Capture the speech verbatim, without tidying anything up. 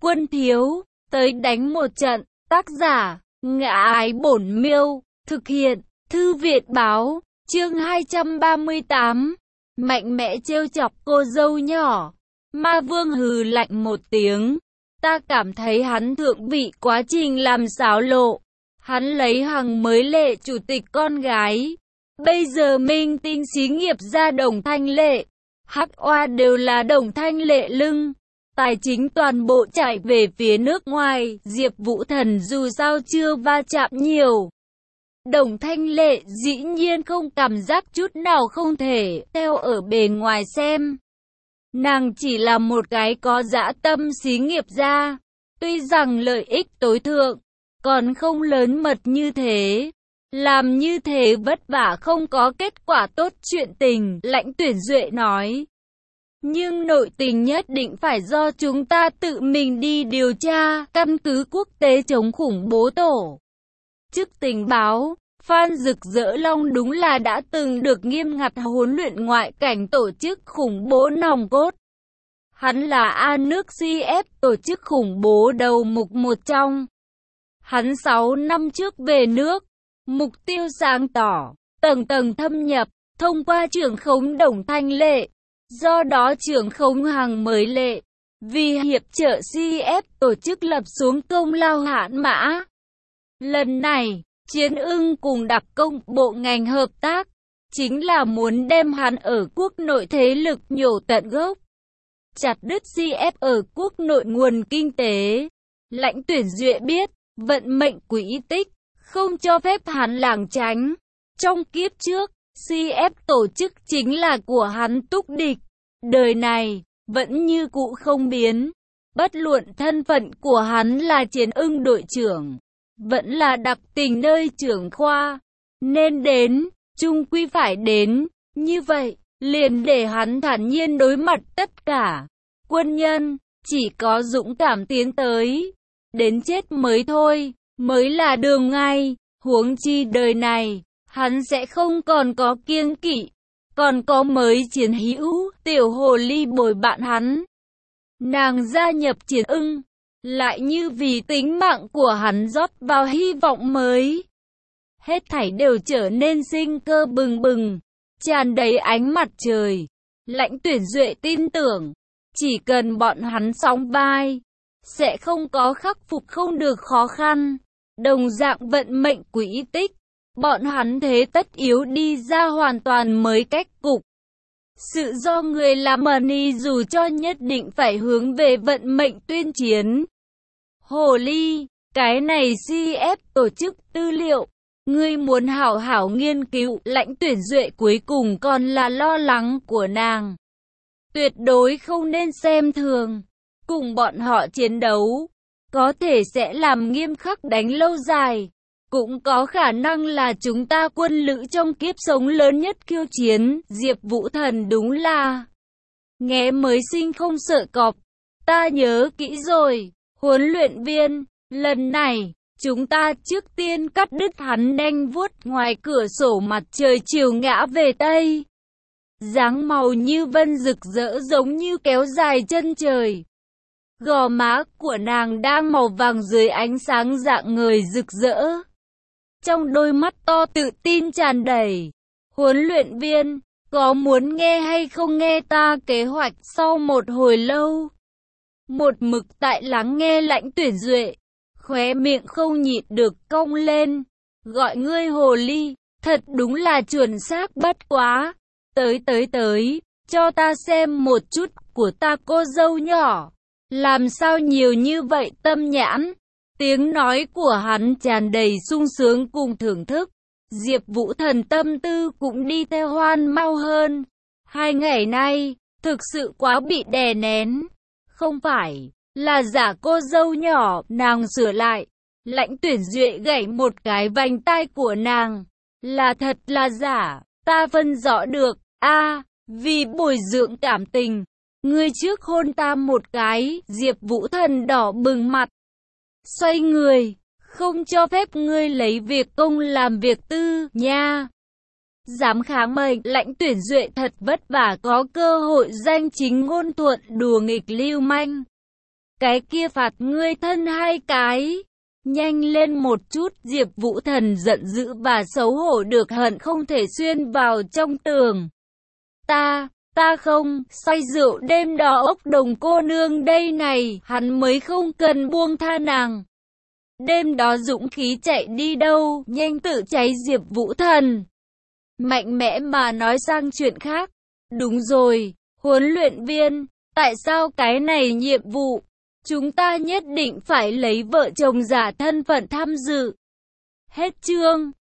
Quân thiếu, tới đánh một trận. Tác giả, Ngã Ái Bổn Miêu. Thực hiện, Thư viện báo. Chương hai trăm ba mươi tám. Mạnh mẽ trêu chọc cô dâu nhỏ. Ma Vương hừ lạnh một tiếng. Ta cảm thấy hắn thượng vị quá trình làm xáo lộ. Hắn lấy Hằng mới lệ chủ tịch con gái. Bây giờ minh tinh xí nghiệp ra Đồng Thanh Lệ, Hắc Oa đều là Đồng Thanh Lệ lưng. Tài chính toàn bộ chạy về phía nước ngoài. Diệp Vũ Thần dù sao chưa va chạm nhiều. Đồng Thanh Lệ dĩ nhiên không cảm giác chút nào không thể theo ở bề ngoài xem. Nàng chỉ là một cái có dã tâm xí nghiệp gia. Tuy rằng lợi ích tối thượng còn không lớn mật như thế. Làm như thế vất vả không có kết quả tốt chuyện tình, Lãnh Tuyển Duệ nói. Nhưng nội tình nhất định phải do chúng ta tự mình đi điều tra, căn cứ quốc tế chống khủng bố tổ chức tình báo. Phan Rực Rỡ Long đúng là đã từng được nghiêm ngặt huấn luyện ngoại cảnh tổ chức khủng bố nòng cốt. Hắn là A nước xê ép, tổ chức khủng bố đầu mục một trong. Hắn sáu năm trước về nước, mục tiêu sáng tỏ, tầng tầng thâm nhập, thông qua trưởng khống Đồng Thanh Lệ. Do đó trưởng khống Hằng mới lệ, vì hiệp trợ xê ép tổ chức lập xuống công lao hạn mã. Lần này, Chiến Ưng cùng đặc công bộ ngành hợp tác, chính là muốn đem hắn ở quốc nội thế lực nhổ tận gốc. Chặt đứt xê ép ở quốc nội nguồn kinh tế. Lãnh Tuyển Duệ biết, vận mệnh quỹ tích, không cho phép hắn lảng tránh. Trong kiếp trước, xê ép tổ chức chính là của hắn túc địch. Đời này, vẫn như cũ không biến. Bất luận thân phận của hắn là Chiến Ưng đội trưởng, vẫn là đặc tình nơi trưởng khoa. Nên đến, chung quy phải đến. Như vậy, liền để hắn thản nhiên đối mặt tất cả. Quân nhân, chỉ có dũng cảm tiến tới. Đến chết mới thôi, mới là đường ngay. Huống chi đời này, hắn sẽ không còn có kiêng kỵ. Còn có mới chiến hữu, tiểu hồ ly bồi bạn hắn. Nàng gia nhập Chiến Ưng, lại như vì tính mạng của hắn rót vào hy vọng mới. Hết thảy đều trở nên sinh cơ bừng bừng, tràn đầy ánh mặt trời. Lãnh Tuyển Duệ tin tưởng, chỉ cần bọn hắn sóng vai, sẽ không có khắc phục không được khó khăn. Đồng dạng vận mệnh quỹ tích, bọn hắn thế tất yếu đi ra hoàn toàn mới cách cục. Sự do người làm money dù cho nhất định phải hướng về vận mệnh tuyên chiến. Hồ ly, cái này xê ép tổ chức tư liệu, ngươi muốn hảo hảo nghiên cứu. Lãnh Tuyển Duệ cuối cùng còn là lo lắng của nàng. Tuyệt đối không nên xem thường. Cùng bọn họ chiến đấu, có thể sẽ làm nghiêm khắc đánh lâu dài. Cũng có khả năng là chúng ta quân lữ trong kiếp sống lớn nhất khiêu chiến. Diệp Vũ Thần đúng là nghe mới sinh không sợ cọp. Ta nhớ kỹ rồi, huấn luyện viên, lần này, chúng ta trước tiên cắt đứt hắn nanh vuốt ngoài cửa sổ mặt trời chiều ngã về Tây. Dáng màu như vân rực rỡ giống như kéo dài chân trời. Gò má của nàng đang màu vàng dưới ánh sáng rạng ngời rực rỡ. Trong đôi mắt to tự tin tràn đầy. Huấn luyện viên, có muốn nghe hay không nghe ta kế hoạch? Sau một hồi lâu, một mực tại lắng nghe Lãnh Tuyển Duệ, khóe miệng không nhịn được cong lên. Gọi ngươi hồ ly, thật đúng là chuẩn xác bất quá. Tới tới tới, cho ta xem một chút của ta cô dâu nhỏ. Làm sao nhiều như vậy tâm nhãn. Tiếng nói của hắn tràn đầy sung sướng cùng thưởng thức. Diệp Vũ Thần tâm tư cũng đi theo hoan mau hơn. Hai ngày nay, thực sự quá bị đè nén. Không phải là giả cô dâu nhỏ, nàng sửa lại. Lãnh Tuyển Duệ gảy một cái vành tai của nàng. Là thật là giả, ta phân rõ được. A, à, vì bồi dưỡng cảm tình, ngươi trước hôn ta một cái. Diệp Vũ Thần đỏ bừng mặt, xoay người, không cho phép ngươi lấy việc công làm việc tư nha. Dám kháng mệnh. Lãnh Tuyển Duệ thật vất vả có cơ hội danh chính ngôn thuận đùa nghịch lưu manh. cái kia phạt ngươi thân hai cái. Nhanh lên một chút, Diệp Vũ Thần giận dữ và xấu hổ được hận không thể xuyên vào trong tường. Ta, ta không, say rượu đêm đó ốc đồng cô nương đây này, hắn mới không cần buông tha nàng. Đêm đó dũng khí chạy đi đâu, nhanh tự cháy Diệp Vũ Thần. Mạnh mẽ mà nói sang chuyện khác. Đúng rồi, huấn luyện viên, tại sao cái này nhiệm vụ? Chúng ta nhất định phải lấy vợ chồng giả thân phận tham dự. Hết chương.